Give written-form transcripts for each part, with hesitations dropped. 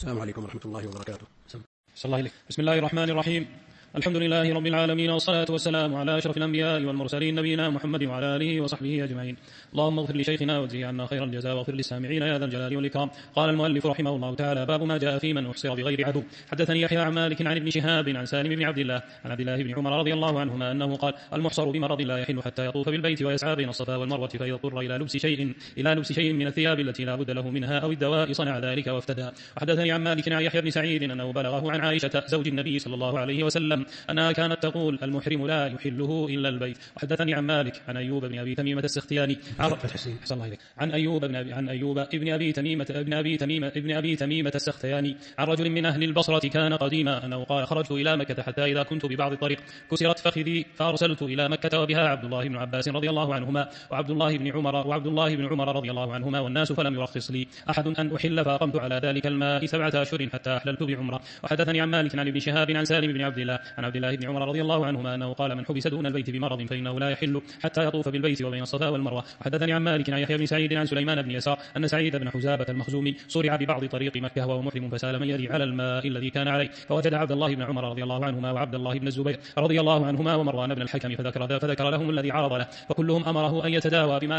السلام عليكم ورحمة الله وبركاته. صلى الله عليه. بسم الله الرحمن الرحيم. الحمد لله رب العالمين، والصلاة والسلام على أشرف الأنبياء والمرسلين نبينا محمد وعلى آله وصحبه أجمعين. اللهم اغفر لشيخنا واجزه عنا خير الجزاء، واغفر للسامعين يا ذا الجلال والإكرام. قال المؤلف رحمه الله تعالى: باب ما جاء في من أحصر بغير عدو. حدثني يحيى عن مالك عن ابن شهاب عن سالم بن عبد الله عن عبد الله بن عمر رضي الله عنهما أنه قال: المحصر بمرض لا يحل حتى يطوف بالبيت ويسعى بين الصفا والمروة، فإذا اضطر إلى لبس شيء من الثياب التي لا بد له منها أو الدواء صنع ذلك وافتدى. وحدثني عن مالك عن يحيى بن سعيد أنه بلغه عن عائشة زوج النبي صلى الله عليه وسلم أنها كانت تقول: المحرم لا يحله إلا البيت. وحدثني عن مالك عن أيوب بن أبي تميمة السختياني عن أيوب ابن أبي تميمة السختياني عن رجل من أهل البصرة كان قديما أنه قال: خرجت إلى مكة حتى إذا كنت ببعض الطريق كسرت فخذي، فأرسلت إلى مكة وبها عبد الله بن عباس رضي الله عنهما وعبد الله بن عمر رضي الله عنهما والناس، فلم يرخص لي أحد أن أحل، فأقمت على ذلك الماء 7 أشهر حتى أحللت بعمرة. وحدثني عن مالك عن ابن شهاب عن سالم بن عبد الله عن عبد الله بن عمر رضي الله عنهما أنه قال: من حبس دون البيت بمرض فإنه لا يحل حتى يطوف بالبيت وبين الصفا والمروة. وحدثني عن مالك عن يحيى بن سعيد عن سليمان بن يسار أن سعيد بن حزابة المخزومي صرع ببعض طريق مكة وهو محرم، فسال من يدي على الماء الذي كان عليه، فوجد عبد الله بن عمر رضي الله عنهما وعبد الله بن الزبير رضي الله عنهما ومروان بن الحكم، فذكر لهم الذي عرض له، فكلهم أمره أن يتداوى بما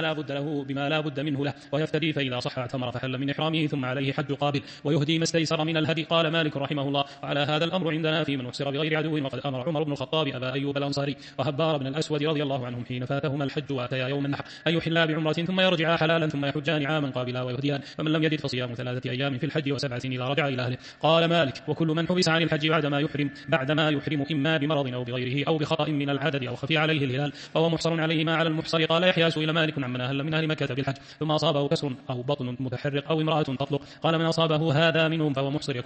لا بد منه له، ويفتدي فإذا صح اعتمر فحل من إحرامه، ثم عليه حج قابل، ويهدي ما استيسر من الهدي. قال مالك رحمه الله: وعلى هذا الأمر عندنا في من أحصر بغير عدو. وقد أمر عمر بن الخطاب أبا أيوب الأنصاري وهبار بن الأسود رضي الله عنهم حين فاتهما الحج وأتيا يوم النحر أن يحلا بعمرة ثم يرجعا حلالا ثم يحجان عاما قابلا ويهديان، فمن لم يجد فصيام 3 أيام في الحج و7 إذا رجع إلى أهله. قال مالك: وكل من حبس عن الحج بعدما يحرم إما بمرض أو بغيره أو بخطأ من العدد أو خفي عليه الهلال فهو محصر عليه ما على المحصر. قال يحيى: سئل مالك عمن أهل من أهل مكة بالحج ثم أصابه كسر أو بطن متحرق أو امرأة تطلق، قال: من أصابه هذا منهم فهو محصر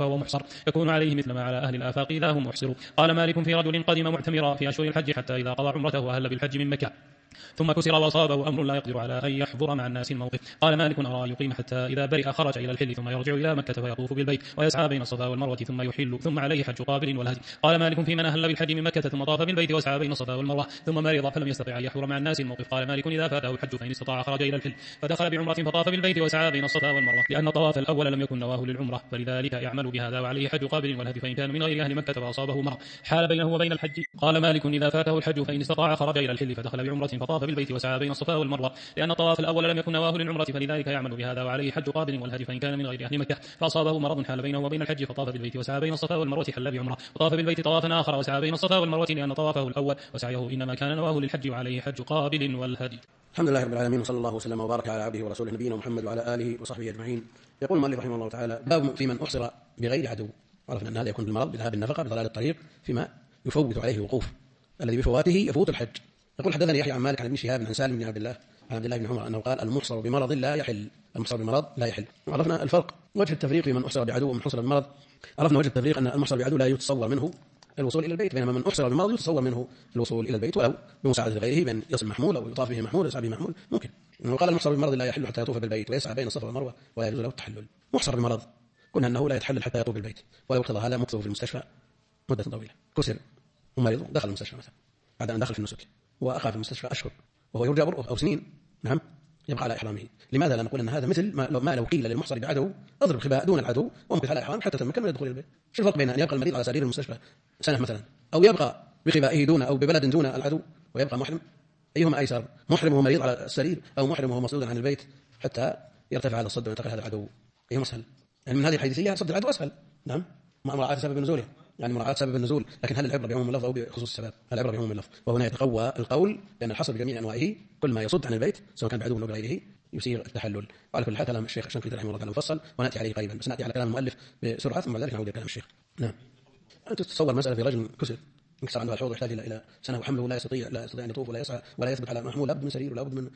يكون عليه مثل ما على أهل الآفاق إذا هم محصروا. قال مالك: في رجل قدم معتمرا في أشهر الحج حتى إذا قضى عمرته وأهل بالحج من مكة ثم كسر وأصابه أمر لا يقدر على أن يحضر مع الناس الموقف. قال مالك: أرى يقيم حتى إذا برئ خرج إلى الحل ثم يرجع إلى مكة فيطوف بالبيت ويسعى بين الصفا والمروة ثم يحل، ثم عليه حج قابل والهدي. قال مالك: في من أهل بالحج من مكة ثم طاف بالبيت وسعى بين الصفا والمروة ثم مرض فلم يستطع أن يحضر مع الناس الموقف. قال مالك: إذا فاته الحج فإن استطاع خرج إلى الحل فدخل بعمرة فطاف بالبيت وسعى بين الصفا والمروة، لأن الطواف الأول لم يكن نواه للعمرة، فلذلك يعمل بهذا وعليه حج قابل والهدي. فإن كان من غير أهل مكة فأصابه مرض حال بينه وبين الحج. قال مالك: إذا فاته الحج فإن استطاع خرج إلى الحل فدخل بعمرة فطاف بالبيت وسعى بين الصفا والمروة، لأن الطواف الأول لم يكن نواه للعمرة، فلذلك يعمل بهذا وعليه حج قابل والهدي. فإن كان من غير أهل مكة فأصابه مرض حال بينه وبين الحج فطاف بالبيت وسعى بين الصفا والمروة حل بعمرة، وطاف بالبيت طوافا آخر وسعى بين الصفا والمروة، لأن طوافه الأول وسعيه إنما كان نواه للحج وعليه حج قابل والهدي. الحمد لله رب العالمين، وصلى الله وسلم وبارك على عبده ورسوله نبينا محمد وعلى آله وصحبه أجمعين. يقول المؤلف رحمه الله تعالى: باب في من أحصر بغير عدو. عرفنا أن هذا يكون بالمرض، بذهاب النفقة، بضلال الطريق، فيما يفوت عليه الوقوف الذي بفواته يفوت الحج. يقول: حدثني يحيى عن مالك عن ابن شهاب عن سالم بن عبد الله عن عبد الله بن عمر أنه قال: المحصر بمرض لا يحل. المحصر بمرض لا يحل. وعرفنا الفرق، وجه التفريق في من أحصر بعدو ومن أحصر بمرض. عرفنا وجه التفريق أن المحصر بعدو لا يتصور منه الوصول إلى البيت، بينما من أحصر بمرض يتصور منه الوصول إلى البيت ولو بمساعدة غيره، بأن يصل محمول أو يطاف به محمول يسعى به محمول ممكن. وقال: المحصر بمرض لا يحل حتى يطوف بالبيت ويسعى بين الصفا والمروة ولا يجوز له التحلل. محصر بمرض قلنا أنه لا يتحلل حتى يطوف بالبيت، ولو اقتضى هذا مكثه في المستشفى مدة طويلة، كسر ومريض دخل المستشفى مثلا بعد أن دخل في النسك وأقام في المستشفى أشهر وهو يرجى برؤه أو سنين، نعم، يبقى على إحرامه. لماذا لا نقول أن هذا مثل ما لو قيل للمحصر بعدو اضرب خباء دون العدو وامكث على إحرام حتى تتمكن من الدخول إلى البيت؟ شو الفرق بين أن يبقى المريض على سرير المستشفى سنة مثلا، أو يبقى بخبائه دون أو ببلد دون العدو ويبقى محرم؟ أيهما أيسر، محرم وهو مريض على السرير أو محرم وهو مصدود عن البيت حتى يرتفع هذا الصد وينتقل هذا العدو؟ أيهما أسهل؟ يعني من هذه الحيثية صد العدو أسهل، نعم، مع مراعاة سبب نزوله، يعني مراعاة سبب النزول. لكن هل العبرة بعموم اللفظ أو بخصوص السبب؟ العبرة بعموم اللفظ. وهنا يتقوى القول بأن الحصر بجميع أنواعه كل ما يصد عن البيت سواء كان بعدو أو بغيره يسير التحلل. وعلى كل حال كلام الشيخ الشنقيطي رحمه الله تعالى مفصل ونأتي عليه قريبا، بس نأتي على كلام المؤلف بسرعة ثم بعد ذلك نعود إلى كلام الشيخ. نعم، أنت تتصور مسألة في رجل كسر انكسر عنده الحوض يحتاج إلى سنة وحمله لا يستطيع أن يطوف ولا يسعى ولا يثبت على محمول، لابد من سرير ولا بد من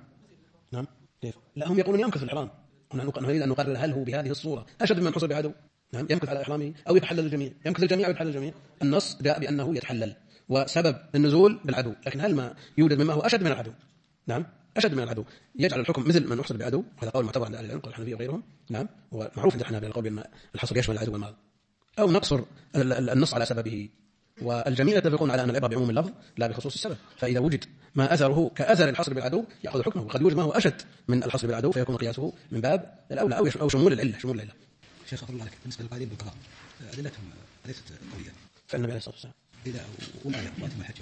نعم كيف؟ لا، هم يقولون يمكث الإحرام. نريد أن نقرر هل هو بهذه الصورة أشد من حصر بعدو، نعم، يمكث على إحرامه أو يتحلل الجميع، يمكث الجميع أو يتحلل الجميع. النص جاء بأنه يتحلل وسبب النزول بالعدو، لكن هل ما يوجد مما هو أشد من العدو، نعم، أشد من العدو، يجعل الحكم مثل من أحصر بعدو؟ هذا قول معتبر عند أهل العلم، قال الحنفية وغيرهم، نعم، ومعروف عند الحنابلة القول بأن الحصر يشمل العدو والمرض. أو نقصر النص على سببه، والجميع يتفقون على أن العبرة بعموم اللفظ لا بخصوص السبب. فإذا وجد ما أثره كأثر الحصر بالعدو يأخذ حكمه، وقد يوجد ما هو أشد من الحصر بالعدو فيكون قياسه من باب الأولى أو شمول العلة. شيخ الله لك بالنسبة للقائلين بالقضاء أدلتهم ليست قوية. فالنبي عليه الصلاة والسلام إذا والآية وأتم الحج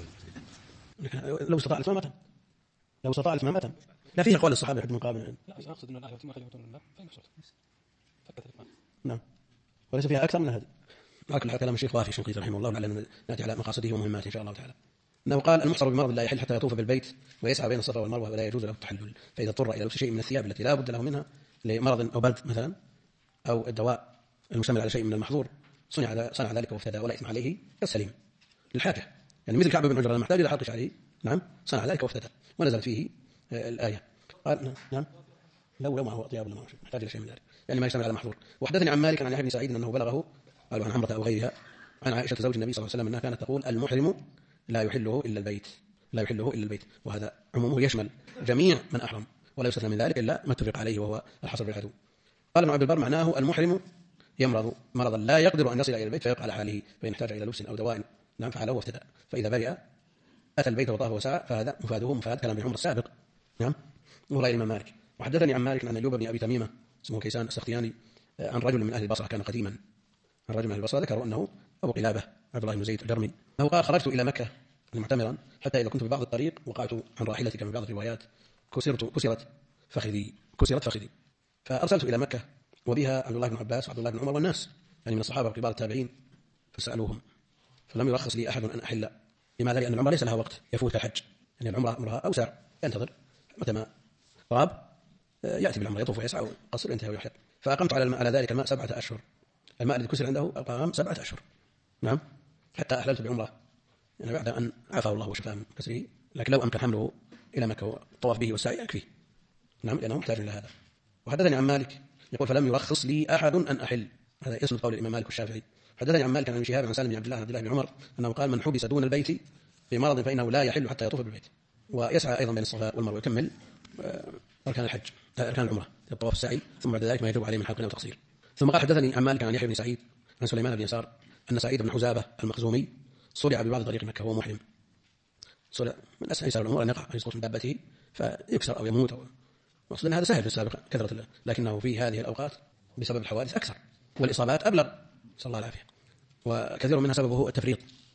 لو استطاع الإتمام لو استطاع الإتمام أتم. لا فيه أقوال الصحابة حد مقابل. لا بس أقصد أن الآية وتم الحج وأتم الإتمام فإن صوت فكت الإتمام. نعم وليس فيها أكثر من هذا. لكن كلام الشيخ وافي شنقيطي رحمه الله لعلنا نأتي على مقاصده ومهماته إن شاء الله تعالى. أنه قال المحصر بمرض لا يحل حتى يطوف بالبيت ويسعى بين الصفا والمروة ولا يجوز له التحلل، فإذا اضطر إلى لبس شيء من الثياب التي لا بد له منها لمرض أو برد مثلا أو الدواء المشتمل على شيء من المحظور صنع ذلك وافتدى ولا إثم عليه كالسليم للحاجة، يعني مثل كعب بن عجرة لما احتاج إلى حلق شعره نعم صنع ذلك وافتدى ونزل فيه الآية. قال نعم لو معه أطياب ولا محتاج إلى شيء من ذلك يعني ما يشتمل على محظور. وحدثني عن مالك عن يحيى بن سعيد أنه بلغه قالوا عن عمرة أو غيرها عن عائشة زوج النبي صلى الله عليه وسلم أنها كانت تقول المحرم لا يحله إلا البيت، لا يحله إلا البيت، وهذا عمومه يشمل جميع من أحرم ولا يستثنى من ذلك إلا ما اتفق عليه وهو الحصر بالعدو. قال ابن عبد البر معناه المحرم يمرض مرضا لا يقدر أن يصل إلى البيت فيبقى على حاله فإن احتاج إلى لبس أو دواء نعم فعله وافتدى، فإذا برئ أتى البيت وطاف وسعى فهذا مفاده مفاد كلام ابن عمر السابق نعم ورأي الإمام مالك. وحدثني عن مالك عن أيوب بن أبي تميمة اسمه كيسان السختياني عن رجل من أهل البصرة كان قديما، عن رجل من أهل البصرة ذكروا أنه أبو قلابة عبد الله بن زيد الجرمي أنه قال خرجت إلى مكة معتمرا حتى إذا كنت في بعض الطريق وقعت عن راحلتي كما في بعض الروايات كسرت فخذي فأرسلت إلى مكة وبها عبد الله بن عباس وعبد الله بن عمر والناس يعني من الصحابة وكبار التابعين فسألوهم فلم يرخص لي أحد أن أحل. لماذا؟ لأن العمرة ليس لها وقت يفوت كالحج، يعني العمرة أمرها أوسع ينتظر متى ما طاب يأتي بالعمرة يطوف ويسعى وقصر ينتهي ويحلق. فأقمت على ذلك الماء 7 أشهر، الماء الذي كسر عنده أقام 7 أشهر نعم حتى أحللت بعمرة يعني بعد أن عافاه الله وشفاه من كسره، لكن لو أمكن حمله إلى مكة والطواف به والسعي يكفي نعم لأنه محتاج إلى هذا. وحدثني عن مالك يقول فلم يرخص لي أحد أن أحل، هذا يسند قول الإمام مالك والشافعي. حدثني عن مالك عن شهاب عن سالم بن عبد الله بن عمر أنه قال من حبس دون البيت بمرض فإنه لا يحل حتى يطوف بالبيت ويسعى أيضا بين الصفا والمروة ويكمل أركان الحج أركان العمرة الطواف السعي ثم بعد ذلك ما يجب عليه من حلق أو تقصير. ثم قال حدثني عن مالك عن يحيى بن سعيد عن سليمان بن يسار أن سعيد بن حزابة المخزومي صلع ببعض طريق مكة وهو محرم، صلع من أسهل الأمور أن يقع يسقط من دابته فيكسر أو يموت مقصود أن هذا سهل في السابق كثرة لكنه في هذه الأوقات بسبب الحوادث أكثر والإصابات أبلغ صلى الله العافية وكثير منها سببه التفريط.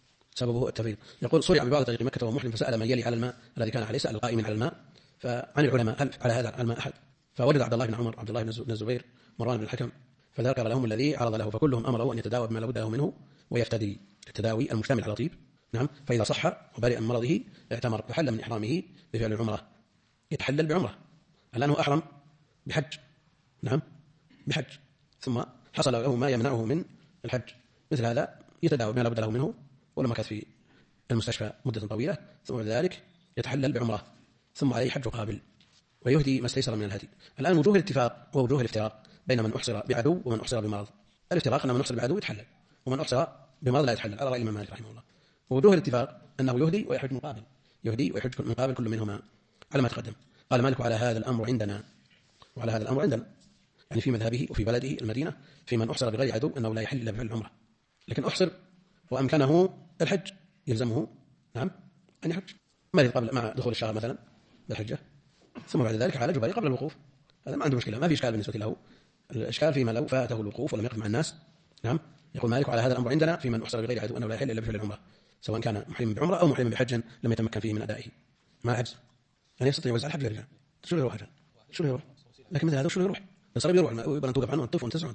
يقول صلع ببعض طريق مكة وهو محرم فسأل من يلي على الماء الذي كان عليه، سأل القائمين على الماء فعن العلماء هل على هذا الماء أحد، فوجد عبد الله بن عمر عبد الله بن الزبير مروان بن الحكم فذكر لهم الذي عرض له فكلهم أمروا أن يتداوى بما لا بد له منه ويفتدي التداوي المشتمل على طيب نعم فإذا صح وبرئ من مرضه اعتمر فحل من إحرامه بفعل العمرة يتحلل بعمرة الآن هو أحرم بحج نعم بحج ثم حصل له ما يمنعه من الحج مثل هذا يتداوى بما لا بد له منه ولما كان في المستشفى مدة طويلة ثم بعد ذلك يتحلل بعمرة ثم عليه حج قابل ويهدي ما استيسر من الهدي. الآن وجوه الاتفاق ووجوه الافتراق بين من أحصر بعدو ومن أحصر بمرض. الافتراق أن من أحصر بعدو يتحلل ومن أحصر بمرض لا يتحلل على رأي الإمام مالك رحمه الله. ووجوه الاتفاق أنه يهدي ويحج مقابل، يهدي ويحج مقابل كل منهما على ما تقدم. قال مالك على هذا الأمر عندنا وعلى هذا الأمر عندنا يعني في مذهبه وفي بلده المدينة في من أحصر بغير عدو أنه لا يحل إلا بفعل العمرة، لكن أحصر وأمكنه الحج يلزمه نعم أن يحج مريض قبل مع دخول الشهر مثلا بالحجة ثم بعد ذلك عالج بريء قبل الوقوف، هذا ما عنده مشكلة ما في إشكال بالنسبة له. الإشكال فيما لو فاته الوقوف ولم يقف مع الناس نعم. يقول مالك على هذا الأمر عندنا في من أحصر بغير عدو أنه لا يحل إلا بفعل العمرة سواء كان محرم بعمرة أو محرم بحج لم يتمكن فيه من أدائه مع العجز، يعني يستطيع يوزع الحج للرجال شو يروح حاجة شو يروح، لكن مثل هذا شو يروح الصليب يروح يبقى أن توقف عنه الطف وانتسع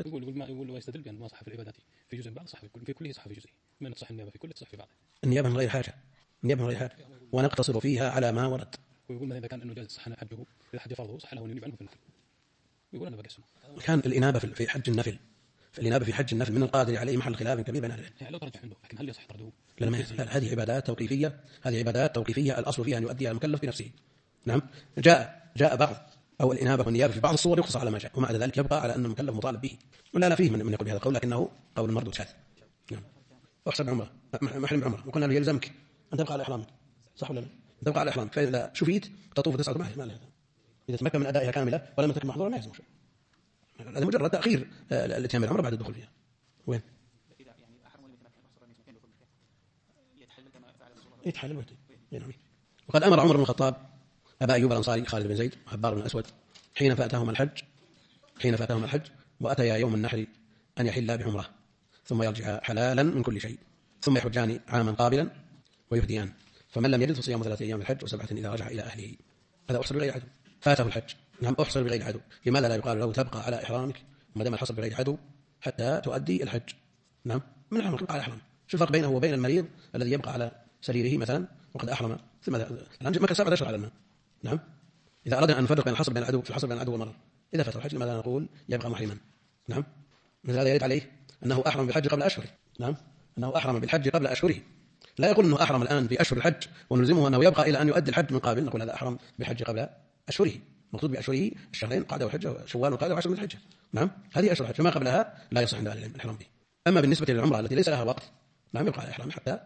يقول ويستدل بأن ما صح في العبادات في جزء بعض صح في كله صح في جزء من تصح النيابة في كله تصح في بعض النيابة من غير حاجة النيابة من غير حاجة ونقتصر فيها على ما ورد. ويقول مثلا إذا كان أنه جاز صح حجه إذا حج فرضه صح له أن ينيب عنه في النفل، ويقول أنا بقسمه كان الإنابة في حج النفل فالإنابة في حج النفل من القادر عليه محل خلاف كبير بين أهل العلم يعني لو ترجح عنده لكن هل يصح طرده؟ لا هذه عبادات توقيفية، هذه عبادات توقيفية الأصل فيها أن يؤديها المكلف بنفسه نعم. جاء بعض أو الإنابة والنيابة في بعض الصور يقص على ما جاء ومع ذلك يبقى على أن المكلف مطالب به ولا فيه من يقول بهذا القول لكنه قول مردود شاذ نعم. أحسب عمره محرم عمره وقلنا له يلزمك أن تبقى على إحرامك صح ولا لا؟ تبقى على إحرامك فإذا شفيت تطوف 9 ما له إذا تمكن من أدائها كاملة ولم تكن محظورا ما يلزم شيء، هذا مجرد تأخير الاتيان بالعمرة بعد الدخول فيها. وين؟ يتحلل وقته. نعم. وقد أمر عمر بن الخطاب أبا أيوب الأنصاري خالد بن زيد وحبار بن الأسود حين فاتهم الحج وأتيا يوم النحر أن يحل بعمرة ثم يرجع حلالا من كل شيء ثم يحجان عاما قابلا ويهديان، فمن لم يجد فصيام 3 أيام الحج و7 إذا رجع إلى أهله. هذا أحصر بغير عدو، فاته الحج. نعم أحصر بغير عدو. لماذا لا يقال له تبقى على إحرامك ما دام الحصر بغير عدو حتى تؤدي الحج؟ نعم من أحرم تبقى على إحرام. شو الفرق بينه وبين المريض الذي يبقى على سريره مثلا وقد أحرم ثم مكث 7 أشهر على الماء؟ نعم إذا أردنا أن نفرق بين الحصر بين العدو في الحصر بين العدو والمرض إذا فات الحج لماذا نقول يبقى محرما؟ نعم مثل هذا يرد عليه أنه أحرم بالحج قبل أشهره. نعم أنه أحرم بالحج قبل أشهره، لا يقول أنه أحرم الآن بأشهر الحج ونلزمه أنه يبقى إلى أن يؤدي الحج من قابل، نقول هذا أحرم بالحج قبل أشهره. مقصود بأشهره الشهرين قعدة والحجة شوال وقعدة وعشر من الحجة. نعم هذه أشهر الحج، فما قبلها لا يصح عند أهل العلم الإحرام به. أما بالنسبة للعمرة التي ليس لها وقت نعم يبقى على إحرام حتى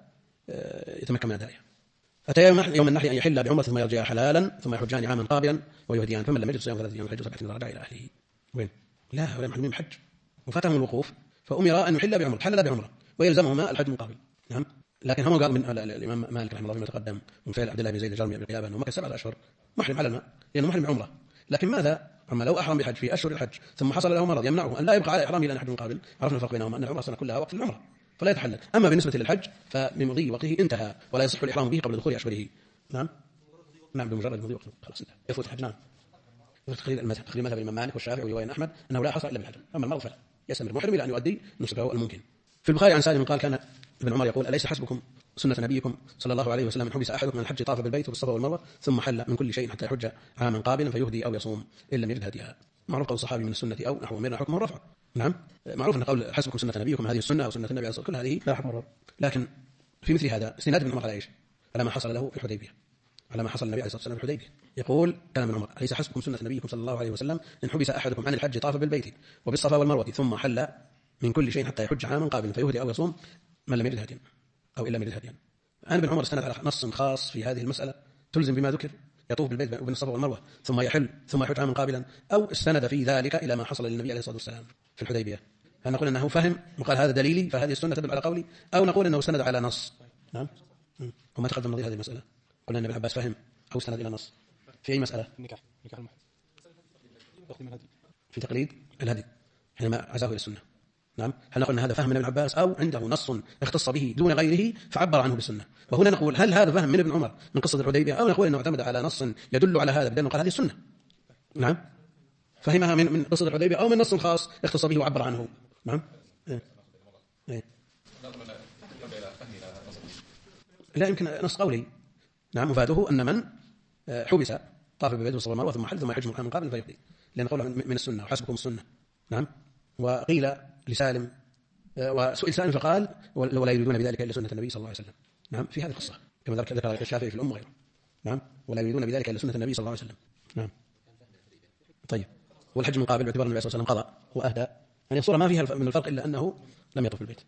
يتمكن من أدائها. أتى يوم النحر أن يحل بعمرة ثم يرجع حلالا ثم يحجان عاما قابلا ويهديان، فمن لم يجد صيام 3 أيام الحج و7 إذا رجع إلى أهله. وين؟ لا ولا محرمين بحج وفاتهم الوقوف فأمر أن يحل بعمرة، حلل بعمرة ويلزمهما الحج من قابل. نعم لكن هم قال من الإمام مالك رحمه الله فيما تقدم من فعل عبد الله بن زيد الجرمي بالقيابة أنه مكث 7 أشهر محرم على الماء لأنه محرم بعمرة. لكن ماذا أما لو أحرم بحج في أشهر الحج ثم حصل له مرض يمنعه أن لا يبقى على إحرامه إلى أن حج من قابل، عرفنا الفرق بينهما أن العمرة سنة كلها وقت العمرة فلا يتحلل. أما بالنسبة للحج فبمضي وقته انتهى ولا يصح الإحرام به قبل دخول أشهره. نعم نعم بمجرد مضي وقته خلاص انتهى يفوت الحج. نعم تقرير مذهب الإمام مالك والشافعي ورواية أحمد أنه لا حصر إلا بالحج، أما المرض فلا يستمر محرم إلى أن يؤدي نسكه الممكن. في البخاري عن سالم قال كان ابن عمر يقول أليس حسبكم سنة نبيكم صلى الله عليه وسلم من حبس أحدكم من الحج طاف بالبيت وبالصفا والمروة ثم حل من كل شيء حتى يحج عاما قابلا فيهدي أو يصوم إن لم يجد هديها. معروف قول الصحابي من السنة أو نحو أمرنا حكمه الرفع. نعم معروف أن قول حسبكم سنة نبيكم هذه السنة أو سنة النبي عليه كل هذه لا حكم الرفع، لكن في مثل هذا استناد ابن عمر على ايش؟ على ما حصل له في الحديبية، على ما حصل النبي عليه الصلاة والسلام في الحديبية. يقول كلام ابن عمر أليس حسبكم سنة نبيكم صلى الله عليه وسلم إن حبس أحدكم عن الحج طاف بالبيت وبالصفا والمروة ثم حل من كل شيء حتى يحج عاما قابلا فيهدي أو يصوم من لم يجد هديا أو إن لم يجد هديا. أنا ابن عمر استند على نص خاص في هذه المسألة تلزم بما ذكر يطوف بالبيت وبين الصفا والمروة ثم يحل ثم يحج عاما قابلا، أو استند في ذلك إلى ما حصل للنبي عليه الصلاة والسلام في الحديبية. فنقول أنه فهم وقال هذا دليلي فهذه السنة تدل على قولي، أو نقول أنه استند على نص. نعم وما تقدم نظير هذه المسألة قلنا أن ابن عباس فهم أو استند إلى نص في أي مسألة؟ نكاح المحرم في تقليد الهدي حينما عزاه إلى السنة. نعم هل نقول أن هذا فهم من ابن عباس أو عنده نص اختص به دون غيره فعبر عنه بالسنة؟ وهنا نقول هل هذا فهم من ابن عمر من قصة الحديبية أو نقول أنه اعتمد على نص يدل على هذا بدأنه قال هذه السنة. نعم فهمها من قصة الحديبية أو من نص خاص اختص به وعبر عنه. نعم لا يمكن نص قولي. نعم مفاده أن من حبس طاف بالبيت والصفا والمروة ثم حل ثم يحج من قابل فيقضي، لأن قوله من السنة وحسبكم السنة. نعم وقيل لسالم وسئل سالم فقال ولا يريدون بذلك إلا سنة النبي صلى الله عليه وسلم. نعم في هذه القصة كما ذكر الشافعي في الأم وغيره. نعم ولا يريدون بذلك إلا سنة النبي صلى الله عليه وسلم. نعم طيب والحج من قابل باعتبار النبي صلى الله عليه وسلم قضى وأهدى يعني الصورة ما فيها من الفرق إلا أنه لم يطف البيت.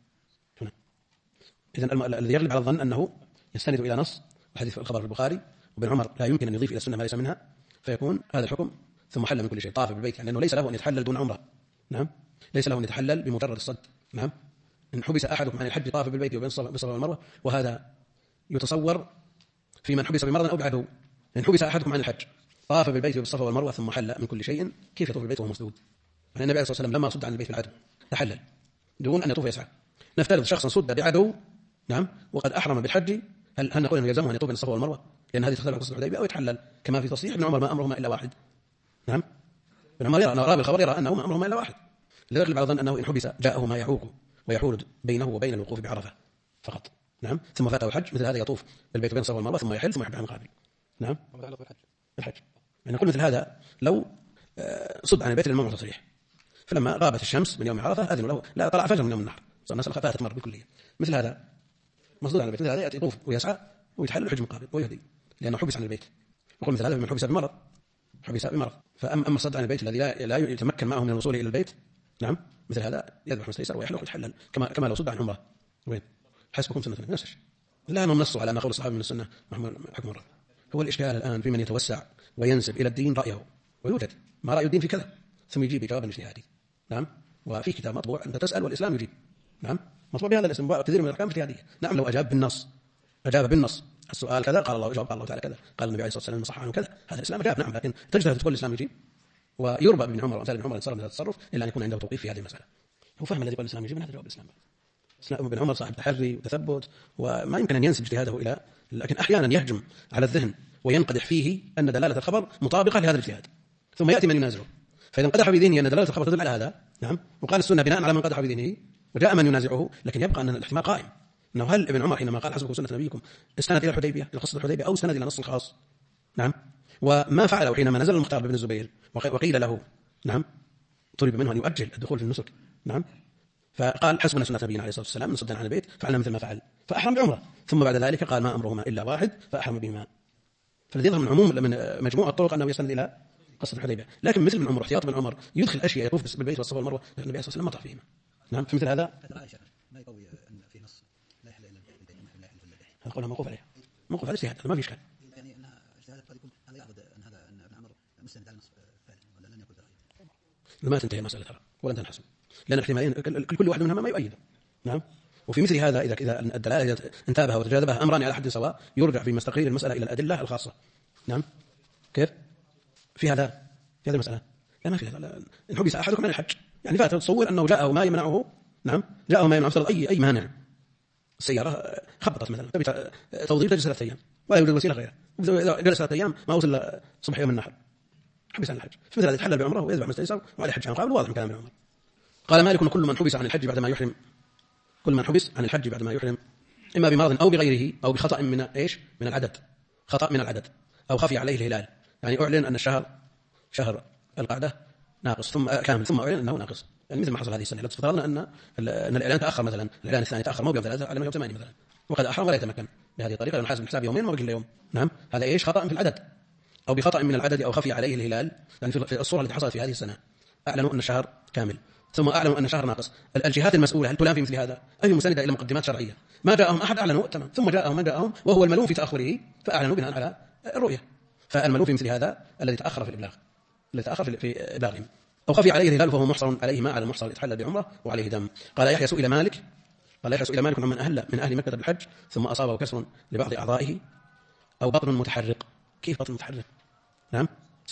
إذن الذي يغلب على الظن أنه يستند إلى نص وحديث الخبر في البخاري وابن عمر لا يمكن أن يضيف إلى السنة ما ليس منها فيكون هذا الحكم ثم حل من كل شيء طاف بالبيت يعني لأنه ليس له أن يتحلل دون عمرة. نعم ليس له أن يتحلل بمجرد الصد. نعم إن حبس أحدكم عن الحج طاف بالبيت وبين الصفا والمروة، وهذا يتصور في من حبس بمرض أو بعده. إن حبس أحدكم عن الحج طاف بالبيت وبالصفا والمروة ثم حل من كل شيء كيف يطوف بالبيت وهو مسدود؟ يعني النبي عليه الصلاة والسلام لما صد عن البيت بالعدو تحلل دون أن يطوف يسعى. نفترض شخصا صد بعدو نعم وقد أحرم بالحج، هل نقول أنه يلزمه أن يطوف بين الصفا والمروة لأن هذه تختلف عن قصة الحديبية أو يتحلل كما في تصريح ابن عمر ما أمرهما إلا واحد؟ نعم ابن عمر يرى أن رابي الخبر يرى أنه ما أمرهما إلا واحد، لا يغلب على ظن أنه إن حبس جاءه ما يعوق ويحول بينه وبين الوقوف بعرفة فقط. نعم ثم فاته الحج مثل هذا يطوف بالبيت وبين الصفا والمروة ثم يحل ثم يحج عن قابل. نعم الحج يعني نقول مثل هذا لو صد عن البيت للممنوع تصريح فلما غابت الشمس من يوم عرفة أذن له لا طلع فجر من يوم النحر صار الناس فاتت مر بالكلية. مثل هذا مصدود عن البيت مثل هذا يأتي يطوف ويسعى ويتحل الحج مقابل ويهدي لأنه حبس عن البيت. يقول مثل هذا من حبس بمرض فأما الصد عن البيت الذي لا يتمكن معه من الوصول إلى البيت نعم مثل هذا يذبح مستيسر ويحلق ويتحلل كما لو صد عن عمره. وين حسبكم سنة نفس الشيء لا نص على أن قول الصحابة من السنة حكم الرأي. هو الإشكال الآن في من يتوسع وينسب إلى الدين رأيه ويوجد ما رأي الدين في كذا ثم يجيب جوابا اجتهادي. نعم وفي كتاب مطبوع أنت تسأل والإسلام يجيب. نعم مطبوع بهذا الاسم كثير من الأحكام اجتهادية. نعم لو أجاب بالنص السؤال كذا قال الله جواب قال الله تعالى كذا قال النبي عليه الصلاة والسلام صح عنه كذا هذا الإسلام أجاب. نعم لكن تجتهد تقول الإسلام يجيب ويربى بابن عمر وأمثال ابن عمر يتصرف من هذا التصرف إلا أن يكون عنده توقيف في هذه المسألة. هو فهم الذي قال الإسلام يجب من هذا جواب الإسلام. ابن عمر صاحب تحري وتثبت، وما يمكن أن ينسب اجتهاده إلى، لكن أحيانا يهجم على الذهن وينقدح فيه أن دلالة الخبر مطابقة لهذا الاجتهاد، ثم يأتي من ينازعه. فإذا انقدح في ذهنه أن دلالة الخبر تدل على هذا، نعم، وقال السنة بناء على من انقدح في ذهنه، وجاء من ينازعه، لكن يبقى أن الاحتمال قائم، أنه هل ابن عمر حينما قال حسبكم سنة نبيكم استند إلى الحديبية، إلى قصة الحديبية، أو استند إلى نص خاص؟ نعم. وما فعله حينما نزل المختار بن الزبير وقيل له، نعم، طلب منه أن يؤجل الدخول في النسك، نعم، فقال حسبنا سنة نبينا عليه الصلاة والسلام نصدنا عن البيت فعلنا مثل ما فعل، فأحرم بعمرة، ثم بعد ذلك قال ما أمرهما إلا واحد فأحرم بهما. فالذي يظهر من عموم من مجموع الطرق أنه يستند إلى قصة الحديبية، لكن مثل ابن عمر، احتياط ابن عمر، يدخل أشياء يطوف بالبيت والصفا والمروة النبي صلى الله عليه وسلم ما طاف فيهما، نعم، في مثل هذا ما يقوي أن في نص لا يحل إلا البيت لا يحل إلا البيت، هذا قولها موقوف عليه، موقوف على الاجتهاد، ما في إشكال. يعني أنها اجتهاد قد يكون هذا يعبد أن هذا أن ابن عمر مستند على نص فعلا ولا لن يكن ذلك. ما تنتهي المسألة ترى ولا تنحسم، لأن الاحتمالين كل واحد منهما ما يؤيده، نعم. وفي مثل هذا إذا الدلالة انتابها وتجاذبها أمران على حد سواء يرجع في مستقرير المسألة إلى الأدلة الخاصة، نعم. كيف في هذا في هذه المسألة؟ لا ما في هذا. إن حبس أحدكم عن الحج يعني فتصور أنه جاءه ما يمنعه، نعم، جاءه ما يمنعه بسبب أي مانع. السيارة خبطت مثلا تبي توظيف تجلس 3 أيام ولا يوجد وسيلة غيرها، إذا جلس 3 أيام ما وصل صبح يوم النحر حبس عن الحج، في مثل هذا يتحلل بعمره ويذبح ما استيسر وعليه حج قابل، واضح من كلام ابن عمر. قال مالك كل من حبس عن الحج بعد ما يحرم، كل من حبس عن الحج بعد ما يحرم إما بمرض أو بغيره أو بخطأ من إيش من العدد، خطأ من العدد، أو خفي عليه الهلال، يعني أعلن أن الشهر شهر القعدة ناقص ثم كامل ثم أعلن أنه ناقص، يعني مثل ما حصل هذه السنة. لو تفترضنا أن الإعلان تأخر مثلا، الإعلان الثاني تأخر مو بيوم 3 على يوم 8 مثلا، وقد أحرم ولا يتمكن بهذه الطريقة ينحاسب الحساب يومين وكل يوم، نعم، هذا إيش خطأ في العدد أو بخطأ من العدد أو خفي عليه الهلال، يعني في الصورة التي حصلت في هذه السنة أعلنوا أن الشهر كامل ثم أعلنوا أن الشهر ناقص. الجهات المسؤولة هل تلام في مثل هذا؟ أي مستندة إلى مقدمات شرعية؟ ما جاءهم أحد أعلنوا تمام، ثم جاءهم من جاءهم وهو الملوم في تأخره فأعلنوا بناء على الرؤية. فالملوم في مثل هذا الذي تأخر في الإبلاغ، الذي تأخر في إبلاغهم، أو خفي عليه الهلال فهو محصر عليه ما على المحصر يتحلل بعمرة وعليه دم. قال يحيى سئل مالك من أهل مكة بالحج ثم أصابه كسر لبعض أعضائه أو بطن متحرق. كيف بطن متحرق؟ نعم،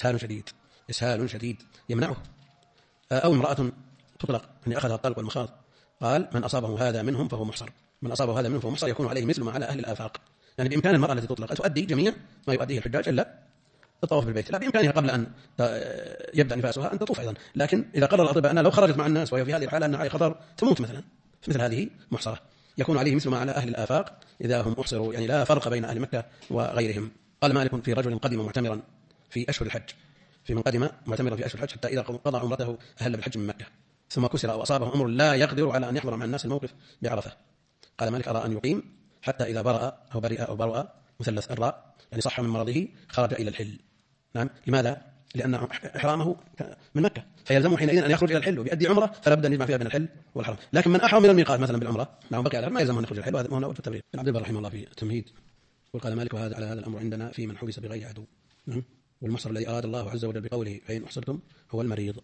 إسهال شديد يمنعه، أو امرأة تطلق أن أخذها الطلق والمخاض. قال من أصابه هذا منهم فهو محصر، من أصابه هذا منهم فهو محصر، يكون عليه مثل ما على أهل الآفاق. يعني بإمكان المرأة التي تطلق أن تؤدي جميع ما يؤديه الحجاج إلا الطواف بالبيت، لا بإمكانها قبل أن يبدأ نفاسها أن تطوف أيضا. لكن إذا قرر الأطباء أنها لو خرجت مع الناس وهي في هذه الحالة أن عليه خطر تموت مثلا، في مثل هذه محصرة، يكون عليه مثل ما على أهل الآفاق إذا هم أحصروا، يعني لا فرق بين أهل مكة وغيرهم. قال مالك في رجل قدم معتمرا في أشهر الحج، في من قدم معتمرا في أشهر الحج حتى إذا قضى عمرته أهل بالحج من مكة ثم كسر أو أصابه أمر لا يقدر على أن يحضر مع الناس الموقف بعرفة. قال مالك أرى أن يقيم حتى إذا برأ مثلث الراء، يعني صح من مرضه خرج إلى الحل. نعم، لماذا؟ لأن إحرامه من مكة فيلزمه حينئذ أن يخرج إلى الحل وبيؤدي عمرة، فلا بد أن يجمع فيها بين الحل والحرم. لكن من أحرم من الميقات مثلا بالعمرة، نعم، بقي على ما يلزمه أن يخرج الحل، وهذا هو التبرير. عبد البر رحمه الله في التمهيد وقال مالك وهذا على هذا الأمر عندنا في من حبس بغير عدو. نعم، والمحصر الذي أراد الله عز وجل بقوله فإن أحصرتم هو المريض.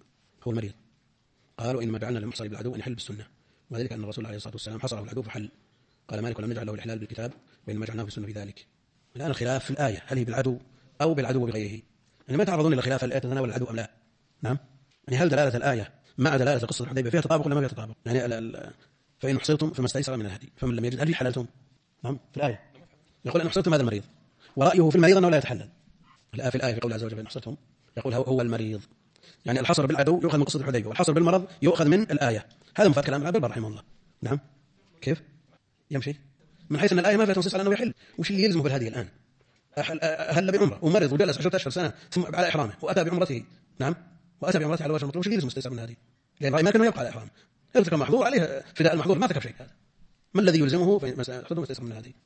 قال وإنما جعلنا للمحصر بالعدو أن يحل بالسنة، وذلك أن الرسول عليه الصلاة والسلام حصره العدو فحل. قال مالك ولم نجعل له الإحلال بالكتاب وإنما جعلناه في السنة في ذلك. الآن الخلاف في الآية هل هي بالعدو أو بالعدو بغيره، يعني ما تعرضون إلى خلاف الآية تتناول العدو أم لا. نعم، يعني هل دلالة الآية مع دلالة قصة الحديبية فيها تطابق ولا ما فيها تطابق؟ يعني فإن أحصرتم فما استيسر من الهدي فمن لم يجد هل حللتم؟ نعم، في الآية يقول أن أحصرتم هذا المريض، ورأيه في المريض أنه لا يتحلل. في الآية في قول عز وجل فإن أحصرتم يقول هو المريض، يعني الحصر بالعدو يؤخذ من قصة الحديبية والحصر بالمرض يؤخذ من الآية. هذا مفاد كلام عبد البر رحمه الله. نعم، كيف يمشي من حيث أن الآية ما فيها تنصيص على أنه يحل. وش اللي يلزمه بالهدي الآن؟ أهل بعمرة ومرض وجلس 10 أشهر سنة ثم على إحرامه وأتى بعمرته، نعم، وأتى بعمرته على وجه المطلوب، وش اللي يلزم استيسار من هذه؟ لأن رأي مالك أنه يبقى على إحرامه، يرتكب محظور عليه فداء المحظور، ما ارتكب شيء. هذا ما الذي يلزمه في مسألة استيسار من هذه؟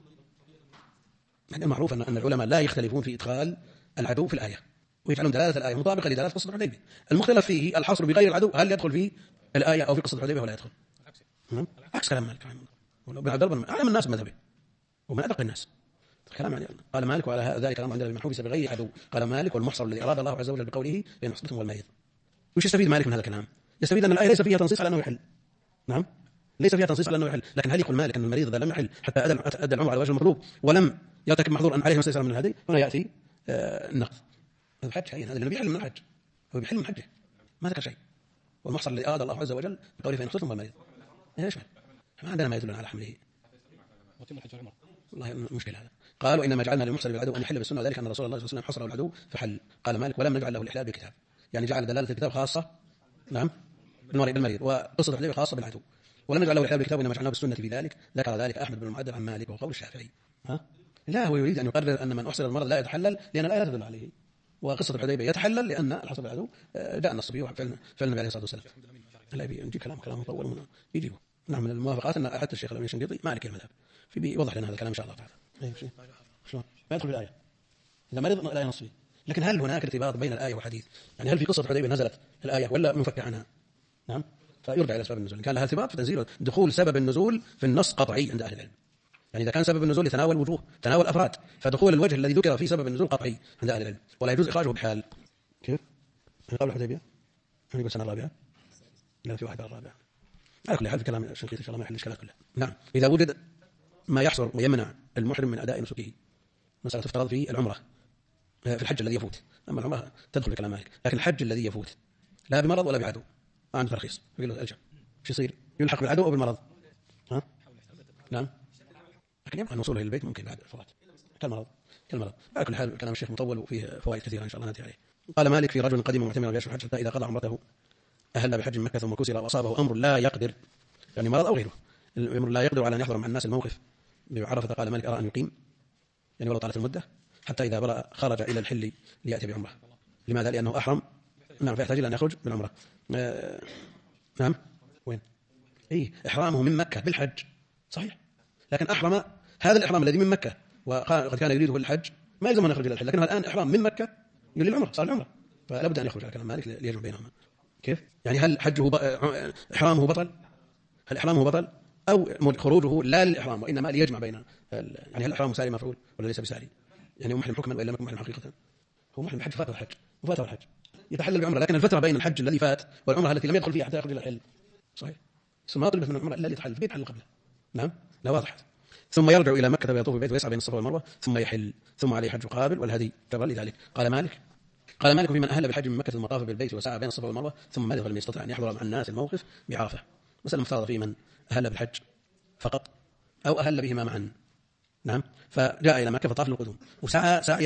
يعني المعروف أن العلماء لا يختلفون في إدخال العدو في الآية ويجعلون دلالة الآية مطابقة لدلالة قصة الحديبية. المختلف فيه الحصر بغير العدو هل يدخل في الآية أو في قصة الحديبية ولا يدخل. عكس كلام مالك ابن عبد البر أعلم الناس بمذهبه ومن أدق الناس كلام. يعني قال مالك وعلى ذلك الأمر عندنا بمن حبس بغير عدو. قال مالك والمحصر الذي أراد الله عز وجل بقوله بين أحصرتم والمريض. وش يستفيد مالك من هذا الكلام؟ يستفيد أن الآية ليس فيها تنصيص على أنه يحل. نعم، ليس فيها تنصيص على أنه يحل، لكن هل يقول مالك أن المريض إذا لم يحل حتى أدى العمر على وجه المطلوب ولم يرتكب محظور أن عليه ما استيسر من الهدي هنا يأتي النقض؟ هذا حج، هذا النبي يحل من الحج، هو بيحل من حجه ما ذكر شيء. والمحصر الذي أراد الله عز وجل بقوله فإن خفتم فالمريض. إيش ما عندنا ما يدل على حمله. والله مشكلة هذا. قالوا إنما جعلنا للمحصر بالعدو أن يحل بالسنة، وذلك أن رسول الله صلى الله عليه وسلم حصره العدو فحل. قال مالك ولم نجعل له الإحلال بالكتاب، يعني جعل دلالة الكتاب خاصة نعم بالمريض، وقصة الحديبية خاصة بالعدو. ولم نجعل له الإحلال بالكتاب وإنما جعلناه بالسنة في ذلك. ذكر ذلك أحمد بن المعدل عن مالك وقول الشافعي. لا، هو يريد أن يقرر أن من أحصر المرض لا يتحلل لأن الآية تدل عليه، وقصة الحديبية يتحلل لأن الحصر بالعدو جاء النص به وفعل النبي عليه الصلاة والسلام. لا نجيب كلام مطول يجيبه. نعم، من الموافقات أن حتى الشيخ الأمين الشنقيطي مالك المذهب يوضح لنا هذا الكلام إن شاء الله تعالى. شلون ما يدخل بالآية إذا مرض الآية نص فيه. لكن هل هناك ارتباط بين الآية والحديث؟ يعني هل في قصة الحديبية نزلت الآية ولا منفك عنها؟ نعم، فيرجع إلى سبب النزول. كان لها ارتباط فتنزيل دخول سبب النزول في النص قطعي عند أهل العلم. يعني إذا كان سبب النزول يتناول وجوه تناول أفراد، فدخول الوجه الذي ذكر في سبب النزول قطعي عند أهل العلم ولا يجوز إخراجه بحال. كيف؟ قبل الحديبية يعني يقول سنة الرابعة، لا في واحد الرابعة. على كل حال في كلام الشنقيطي إن شاء الله ما يحل الإشكالات كلها. نعم، إذا وجد ما يحصر ويمنع المحرم من أداء نسكه، مسألة تفترض في العمرة في الحج الذي يفوت، أما العمرة تدخل بكلام مالك، لكن الحج الذي يفوت لا بمرض ولا بعدو ما عنده ترخيص، يقول له ألجأ شو يصير؟ يلحق بالعدو أو بالمرض؟ ها؟ نعم، لكن يبقى وصوله إلى البيت ممكن بعد الفوات كالمرض. على كل حال كلام الشيخ مطول وفيه فوائد كثيرة إن شاء الله نأتي عليه. قال مالك في رجل قدم معتمرا يشهد الحج حتى إذا قضى عمرته أهل بحج مكة ثم كسر وأصابه أمر لا يقدر، يعني مرض أو غيره، الأمر لا يقدر على أن يحضر مع الناس الموقف بعرفة. قال مالك أرى أن يقيم، يعني ولو طالت المدة، حتى إذا برأ خرج إلى الحل ليأتي بعمرة. لماذا؟ لأنه أحرم، نعم، فيحتاج إلى أن يخرج بالعمرة. نعم، وين؟ إحرامه من مكة بالحج صحيح، لكن أحرم هذا الإحرام الذي من مكة وقد كان يريده الحج ما يلزم أن يخرج إلى الحل، لكنه الآن إحرام من مكة يريد العمرة، صار العمرة، فلا بد أن يخرج على كلام مالك ليجمع بينهما. كيف؟ يعني هل حجه إحرامه بطل؟ هل إحرامه بطل أو خروجه لا للإحرام وإنما ليجمع بين يعني هل الإحرام ساري مفعول ولا ليس بساري؟ يعني محرم حكما وإلا لم يكن محرم حقيقة؟ هو محرم حج فاته الحج وفاته الحج يتحلل بعمرة، لكن الفترة بين الحج الذي فات والعمرة التي لم يدخل فيها حتى يخرج إلى الحل صحيح، ثم ما طلبت من العمرة إلا ليتحلل فيه يتحلل قبله. نعم، لا واضح. ثم يرجع إلى مكة ويطوف بالبيت ويسعى بين الصفا والمروة ثم يحل، ثم عليه حج قابل والهدي جرى لذلك. قال مالك في من أهل بالحج من مكة ثم طاف بالبيت وسعى بين الصفا والمروة ثم ماذا فلم يستطع أن يحضر مع الناس الموقف بعرفة. مسألة مفترضة في من أهل بالحج فقط أو أهل بهما معا. نعم، فجاء إلى مكة فطاف القدوم وسعى سعي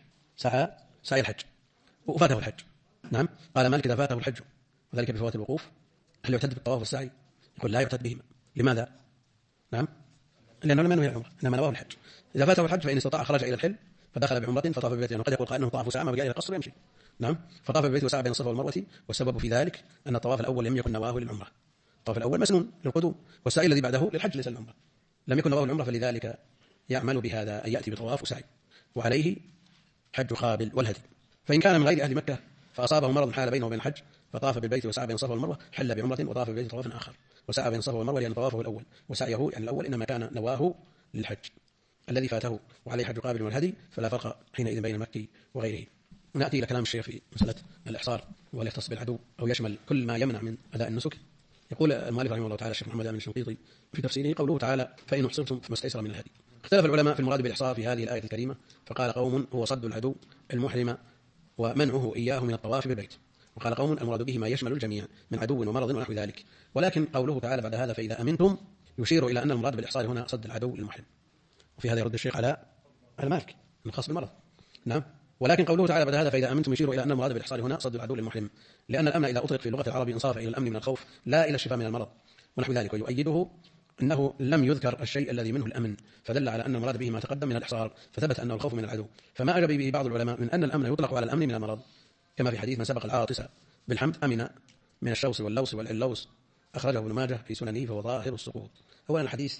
الحج وفاته الحج. نعم، قال مالك إذا فاته الحج وذلك بفوات الوقوف هل يعتد بالطواف والسعي؟ يقول لا يعتد بهما. لماذا؟ نعم، لأنه لم ينوي العمرة إنما نواه الحج. إذا فاته الحج فإن استطاع خرج إلى الحل فدخل بعمرة فطاف ببيته، قد يقول قائل أنه طاف وسعى ما بقى إلى القصر يمشي. نعم، فطاف ببيته وسعى بين الصفا والمروة، والسبب في ذلك أن الطواف الأول لم يكن نواه للعمرة، الطواف الأول مسنون للقدوم والسعي الذي بعده للحج ليس للعمرة، لم يكن نواه للعمرة، فلذلك يعمل بهذا أن يأتي بطواف وسعي وعليه حج قابل والهدي. فإن كان من غير أهل مكة فأصابه مرض حال بينه وبين الحج فطاف بالبيت وسعى بين الصفا والمروة حل بعمرة وطاف بالبيت طواف آخر وسعى بين الصفا والمروة، لأن طوافه الأول وسعيه يعني الأول إنما كان نواه للحج الذي فاته وعليه حج قابل والهدي، فلا فرق حينئذ بين المكي وغيره. نأتي إلى كلام الشيخ في مسألة الإحصار ولا يختص بالعدو أو يشمل كل ما يمنع من أداء النسك. يقول المؤلف رحمه الله تعالى الشيخ محمد آمن الشنقيطي في تفسيره قوله تعالى فإن أحصرتم فما استيسر من الهدي. اختلف العلماء في المراد بالإحصار في هذه الآية الكريمة، فقال قوم هو صد العدو المحرم ومنعه إياه من الطواف بالبيت، وقال قوم المراد به ما يشمل الجميع من عدو ومرض ونحو ذلك. ولكن قوله تعالى بعد هذا فإذا أمنتم يشير إلى أن المراد بالإحصار هنا صد العدو للمحرم، وفي هذا يرد الشيخ على المالك الخاص بالمرض. نعم، ولكن قوله تعالى بعد هذا فإذا أمنتم يشير إلى أن المراد بالإحصار هنا صد العدو للمحرم، لأن الأمن إذا أطلق في لغة العرب انصرف إلى الأمن من الخوف لا إلى الشفاء من المرض ونحو ذلك. ويؤيده أنه لم يذكر الشيء الذي منه الأمن، فدل على أن المراد به ما تقدم من الإحصار، فثبت أنه الخوف من العدو. فما أجاب به بعض العلماء من أن الأمن يطلق على الأمن من المرض، كما في حديث من سبق العاطس بالحمد أمن من الشوص واللوص والعلوص، أخرجه ابن ماجه في سننه فهو ظاهر السقوط. أولا الحديث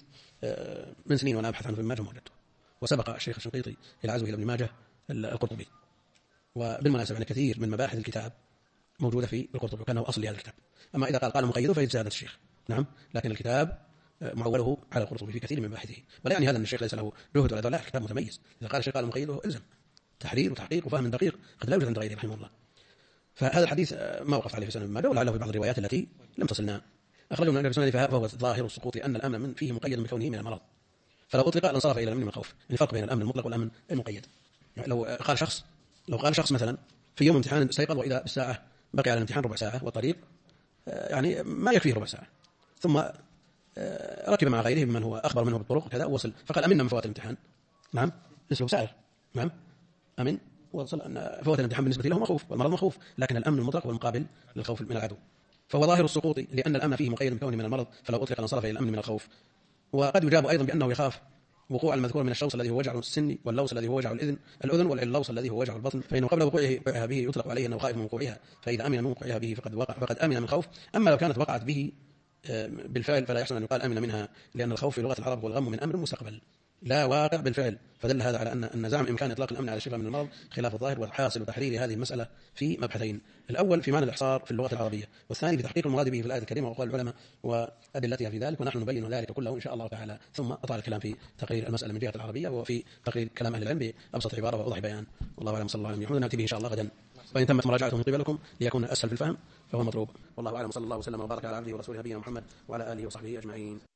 من سنين وأنا أبحث عنه في ابن ماجه موجود، وسبق الشيخ الشنقيطي إلى عزوه إلى ابن ماجه القرطبي، وبالمناسبة أن كثير من مباحث الكتاب موجودة في القرطبي وكانه أصل لهذا الكتاب. أما إذا قال مقيده فيجزى الشيخ. نعم، لكن الكتاب معوله على القرطبي في كثير من مباحثه، ولا يعني هذا أن الشيخ ليس له جهد ولا لا، كتاب متميز. إذا قال الشيخ قال مقيده إلزم تحرير وتحقيق وفهم دقيق قد لا يوجد عند غيره رحمه الله. فهذا الحديث ما وقف عليه في سنن ابن ماجه ولعله في بعض الروايات التي لم تصلنا. أخرجه من في سنن فهو ظاهر السقوط أن الأمن من فيه مقيد بكونه من المرض، فلو أطلق لانصرف إلى الأمن من الخوف. الفرق بين الأمن المطلق والأمن المقيد. يعني لو قال شخص مثلا في يوم امتحان استيقظ وإذا بالساعة بقي على الامتحان ربع ساعة والطريق يعني ما يكفيه ربع ساعة، ثم ركب مع غيره ممن هو أخبر منه بالطرق كذا ووصل، فقال أمنا من فوات الامتحان. نعم، مثله سائر. نعم، أمن وصل أن فوات الامتحان بالنسبة له مخوف، والمرض مخوف، لكن الأمن المطلق هو المقابل للخوف من العدو، فهو ظاهر السقوط لأن الأمن فيه مقيد بكونه من المرض، فلو أطلق لانصرف إلى الأمن من الخوف. وقد يجاب أيضا بأنه يخاف وقوع المذكور من الشوص الذي هو وجع السن، واللوص الذي هو وجع الأذن، واللوص الذي هو وجع البطن، فإنه قبل وقوعها به يطلق عليه أنه خائف من وقوعها، فإذا أمن من وقوعها به فقد أمن من خوف. أما لو كانت وقعت به بالفعل فلا يحسن أن يقال أمن منها، لأن الخوف في لغة العرب هو الغم من أمر مستقبل لا واقع بالفعل، فدل هذا على أن زعم إمكان إطلاق الأمن على الشفاء من المرض خلاف الظاهر. وحاصل تحرير هذه المسألة في مبحثين: الأول في معنى الإحصار في اللغة العربية، والثاني في تحقيق المراد به في الآية الكريمة وأقوال العلماء وأدلتها في ذلك، ونحن نبين ذلك كله إن شاء الله تعالى. ثم أطال الكلام في تقرير المسألة من جهة العربية، وفي تقرير كلام أهل العلم بأبسط عبارة وأوضح بيان. والله أعلم، صلى الله عليه وسلم. نأتي به إن شاء الله غدا، وإن تمت مراجعته من قبلكم ليكون أسهل في الفهم فهو مطلوب. والله أعلم، صلى الله وسلم وبارك على عبده ورسوله نبينا محمد وعلى آله وصحبه أجمعين.